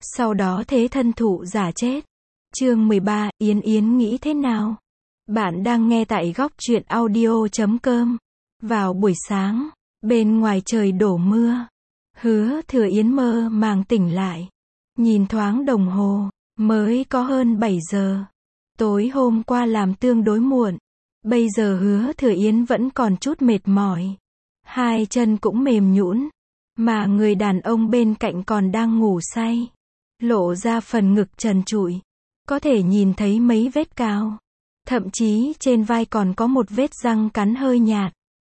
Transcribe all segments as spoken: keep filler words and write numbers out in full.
sau đó thế thân thụ giả chết. Chương mười ba, Yến Yến nghĩ thế nào? Bạn đang nghe tại góc truyện audio chấm com. Vào buổi sáng, bên ngoài trời đổ mưa. Hứa Thừa Yến mơ màng tỉnh lại. Nhìn thoáng đồng hồ, mới có hơn bảy giờ. Tối hôm qua làm tương đối muộn. Bây giờ Hứa Thừa Yến vẫn còn chút mệt mỏi. Hai chân cũng mềm nhũn. Mà người đàn ông bên cạnh còn đang ngủ say. Lộ ra phần ngực trần trụi. Có thể nhìn thấy mấy vết cào. Thậm chí trên vai còn có một vết răng cắn hơi nhạt.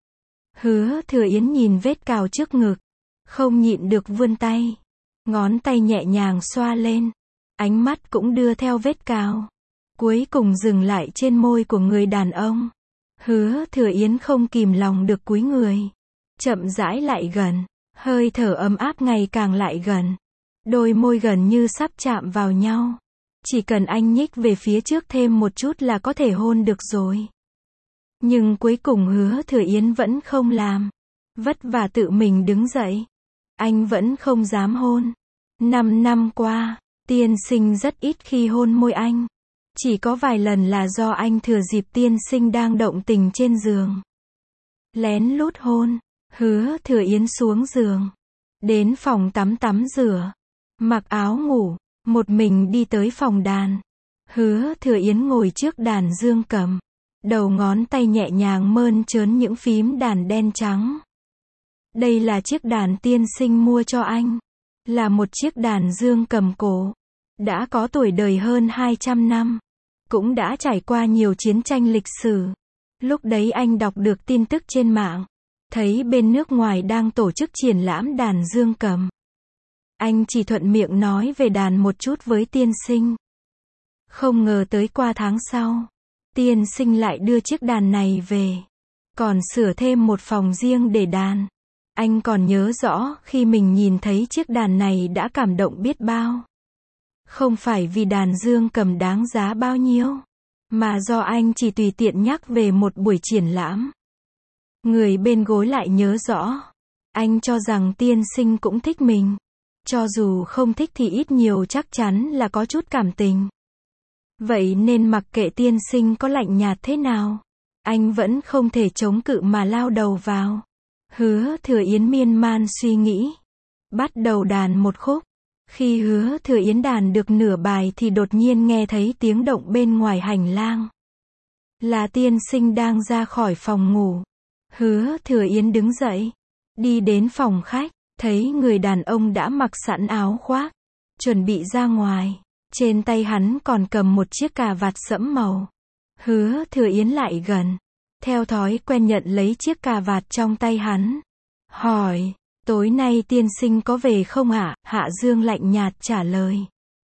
Hứa Thừa Yến nhìn vết cào trước ngực. Không nhịn được vươn tay. Ngón tay nhẹ nhàng xoa lên. Ánh mắt cũng đưa theo vết cào. Cuối cùng dừng lại trên môi của người đàn ông. Hứa Thừa Yến không kìm lòng được cúi người. Chậm rãi lại gần. Hơi thở ấm áp ngày càng lại gần. Đôi môi gần như sắp chạm vào nhau. Chỉ cần anh nhích về phía trước thêm một chút là có thể hôn được rồi. Nhưng cuối cùng Hứa Thừa Yến vẫn không làm. Vất vả tự mình đứng dậy. Anh vẫn không dám hôn. Năm năm qua, tiên sinh rất ít khi hôn môi anh. Chỉ có vài lần là do anh thừa dịp tiên sinh đang động tình trên giường. Lén lút hôn. Hứa Thừa Yến xuống giường. Đến phòng tắm tắm rửa. Mặc áo ngủ. Một mình đi tới phòng đàn. Hứa Thừa Yến ngồi trước đàn dương cầm. Đầu ngón tay nhẹ nhàng mơn trớn những phím đàn đen trắng. Đây là chiếc đàn tiên sinh mua cho anh. Là một chiếc đàn dương cầm cổ. Đã có tuổi đời hơn hai trăm năm. Cũng đã trải qua nhiều chiến tranh lịch sử. Lúc đấy anh đọc được tin tức trên mạng. Thấy bên nước ngoài đang tổ chức triển lãm đàn dương cầm. Anh chỉ thuận miệng nói về đàn một chút với tiên sinh. Không ngờ tới qua tháng sau, tiên sinh lại đưa chiếc đàn này về. Còn sửa thêm một phòng riêng để đàn. Anh còn nhớ rõ khi mình nhìn thấy chiếc đàn này đã cảm động biết bao. Không phải vì đàn dương cầm đáng giá bao nhiêu, mà do anh chỉ tùy tiện nhắc về một buổi triển lãm. Người bên gối lại nhớ rõ. Anh cho rằng tiên sinh cũng thích mình. Cho dù không thích thì ít nhiều chắc chắn là có chút cảm tình. Vậy nên mặc kệ tiên sinh có lạnh nhạt thế nào, anh vẫn không thể chống cự mà lao đầu vào. Hứa Thừa Yến miên man suy nghĩ. Bắt đầu đàn một khúc. Khi Hứa Thừa Yến đàn được nửa bài thì đột nhiên nghe thấy tiếng động bên ngoài hành lang. Là tiên sinh đang ra khỏi phòng ngủ. Hứa Thừa Yến đứng dậy. Đi đến phòng khách. Thấy người đàn ông đã mặc sẵn áo khoác. Chuẩn bị ra ngoài. Trên tay hắn còn cầm một chiếc cà vạt sẫm màu. Hứa Thừa Yến lại gần. Theo thói quen nhận lấy chiếc cà vạt trong tay hắn. Hỏi, tối nay tiên sinh có về không ạ? Hạ Dương lạnh nhạt trả lời.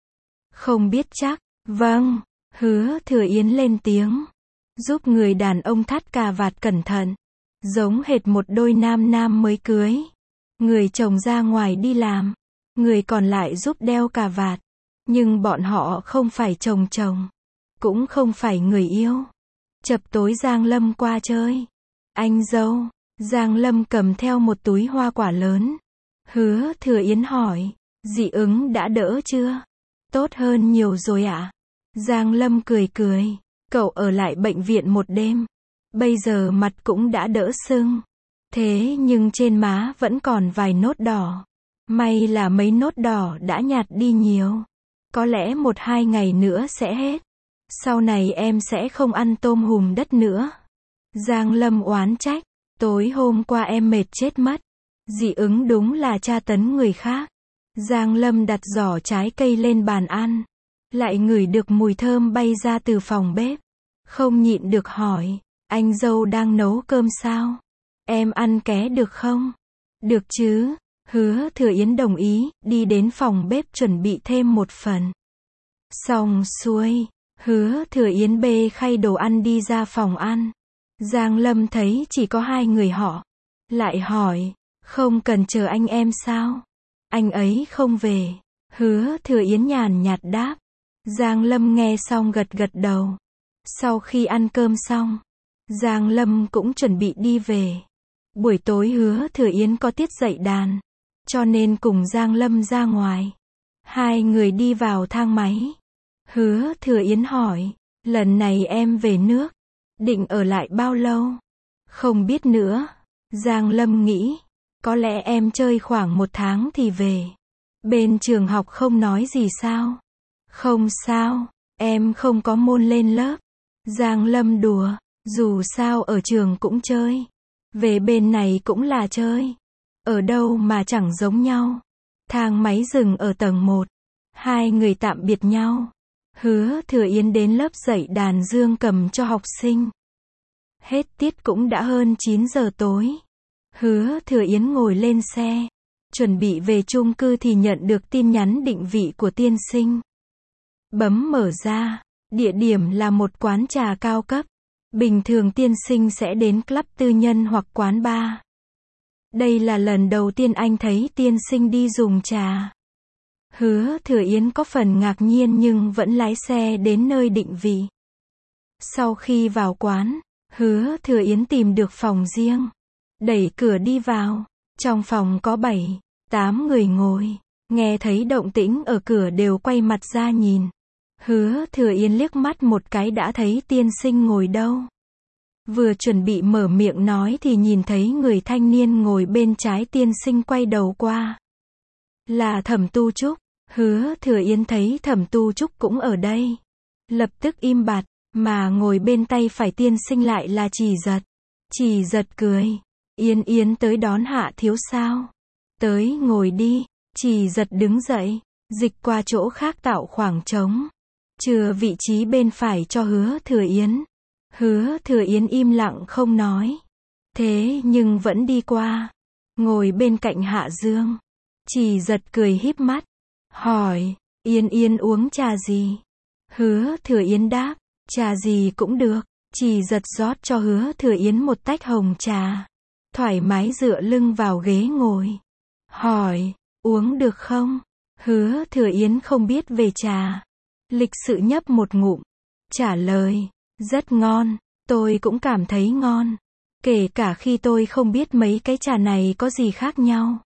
Không biết chắc. Vâng. Hứa Thừa Yến lên tiếng. Giúp người đàn ông thắt cà vạt cẩn thận. Giống hệt một đôi nam nam mới cưới. Người chồng ra ngoài đi làm. Người còn lại giúp đeo cà vạt. Nhưng bọn họ không phải chồng chồng. Cũng không phải người yêu. Chập tối Giang Lâm qua chơi. Anh dâu. Giang Lâm cầm theo một túi hoa quả lớn. Hứa Thừa Yến hỏi. Dị ứng đã đỡ chưa? Tốt hơn nhiều rồi ạ. Giang Lâm cười cười. Cậu ở lại bệnh viện một đêm. Bây giờ mặt cũng đã đỡ sưng. Thế nhưng trên má vẫn còn vài nốt đỏ. May là mấy nốt đỏ đã nhạt đi nhiều. Có lẽ một hai ngày nữa sẽ hết. Sau này em sẽ không ăn tôm hùm đất nữa. Giang Lâm oán trách. Tối hôm qua em mệt chết mất. Dị ứng đúng là tra tấn người khác. Giang Lâm đặt giỏ trái cây lên bàn ăn. Lại ngửi được mùi thơm bay ra từ phòng bếp. Không nhịn được hỏi. Anh dâu đang nấu cơm sao? Em ăn ké được không? Được chứ. Hứa Thừa Yến đồng ý. Đi đến phòng bếp chuẩn bị thêm một phần. Xong xuôi. Hứa Thừa Yến bê khay đồ ăn đi ra phòng ăn. Giang Lâm thấy chỉ có hai người họ. Lại hỏi. Không cần chờ anh em sao? Anh ấy không về. Hứa Thừa Yến nhàn nhạt đáp. Giang Lâm nghe xong gật gật đầu. Sau khi ăn cơm xong, Giang Lâm cũng chuẩn bị đi về. Buổi tối Hứa Thừa Yến có tiết dạy đàn, cho nên cùng Giang Lâm ra ngoài. Hai người đi vào thang máy. Hứa Thừa Yến hỏi, lần này em về nước, định ở lại bao lâu? Không biết nữa. Giang Lâm nghĩ, có lẽ em chơi khoảng một tháng thì về. Bên trường học không nói gì sao? Không sao, em không có môn lên lớp. Giang Lâm đùa, dù sao ở trường cũng chơi. Về bên này cũng là chơi. Ở đâu mà chẳng giống nhau. Thang máy dừng ở tầng một. Hai người tạm biệt nhau. Hứa Thừa Yến đến lớp dạy đàn dương cầm cho học sinh. Hết tiết cũng đã hơn chín giờ tối. Hứa Thừa Yến ngồi lên xe, chuẩn bị về chung cư thì nhận được tin nhắn định vị của tiên sinh. Bấm mở ra, địa điểm là một quán trà cao cấp. Bình thường tiên sinh sẽ đến club tư nhân hoặc quán bar. Đây là lần đầu tiên anh thấy tiên sinh đi dùng trà. Hứa Thừa Yến có phần ngạc nhiên nhưng vẫn lái xe đến nơi định vị. Sau khi vào quán, Hứa Thừa Yến tìm được phòng riêng. Đẩy cửa đi vào. Trong phòng có bảy, tám người ngồi. Nghe thấy động tĩnh ở cửa đều quay mặt ra nhìn. Hứa Thừa Yến liếc mắt một cái đã thấy tiên sinh ngồi đâu. Vừa chuẩn bị mở miệng nói thì nhìn thấy người thanh niên ngồi bên trái tiên sinh quay đầu qua. Là Thẩm Tu Trúc. Hứa Thừa Yến thấy Thẩm Tu Trúc cũng ở đây. Lập tức im bặt, mà ngồi bên tay phải tiên sinh lại là Chỉ Giật. Chỉ Giật cười. Yến Yến tới đón Hạ thiếu sao? Tới, ngồi đi. Chỉ Giật đứng dậy, dịch qua chỗ khác tạo khoảng trống. Chừa vị trí bên phải cho Hứa Thừa Yến. Hứa Thừa Yến im lặng không nói. Thế nhưng vẫn đi qua. Ngồi bên cạnh Hạ Dương. Chỉ Giật cười híp mắt. Hỏi, Yến Yến uống trà gì? Hứa Thừa Yến đáp, trà gì cũng được. Chỉ Giật rót cho Hứa Thừa Yến một tách hồng trà. Thoải mái dựa lưng vào ghế ngồi. Hỏi, uống được không? Hứa Thừa Yến không biết về trà. Lịch sự nhấp một ngụm. Trả lời, rất ngon, tôi cũng cảm thấy ngon. Kể cả khi tôi không biết mấy cái trà này có gì khác nhau.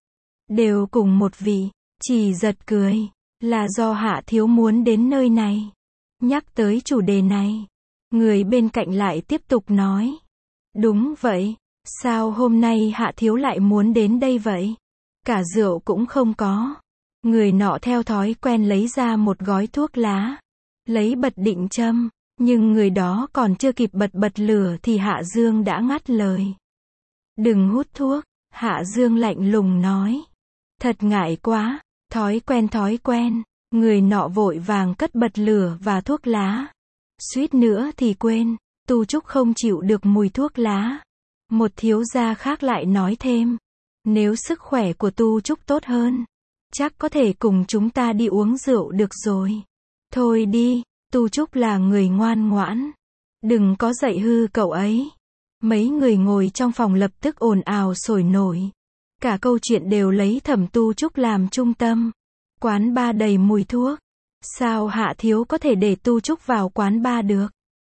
Đều cùng một vị. Chỉ Giật cười, là do Hạ thiếu muốn đến nơi này. Nhắc tới chủ đề này, người bên cạnh lại tiếp tục nói. Đúng vậy, sao hôm nay Hạ thiếu lại muốn đến đây vậy? Cả rượu cũng không có. Người nọ theo thói quen lấy ra một gói thuốc lá. Lấy bật định châm, nhưng người đó còn chưa kịp bật bật lửa thì Hạ Dương đã ngắt lời. Đừng hút thuốc, Hạ Dương lạnh lùng nói. Thật ngại quá, thói quen thói quen. Người nọ vội vàng cất bật lửa và thuốc lá. Suýt nữa thì quên, Tu Trúc không chịu được mùi thuốc lá. Một thiếu gia khác lại nói thêm. Nếu sức khỏe của Tu Trúc tốt hơn, chắc có thể cùng chúng ta đi uống rượu được rồi. Thôi đi, Tu Trúc là người ngoan ngoãn. Đừng có dạy hư cậu ấy. Mấy người ngồi trong phòng lập tức ồn ào sôi nổi. Cả câu chuyện đều lấy Thẩm Tu Trúc làm trung tâm. Quán bar đầy mùi thuốc. Sao Hạ thiếu có thể để Tu Trúc vào quán bar được?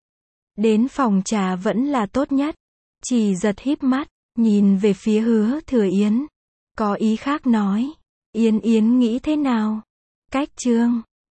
Đến phòng trà vẫn là tốt nhất. Chỉ Giật híp mắt, nhìn về phía Hứa Thừa Yến. Có ý khác nói. Yến Yến nghĩ thế nào? Cách chương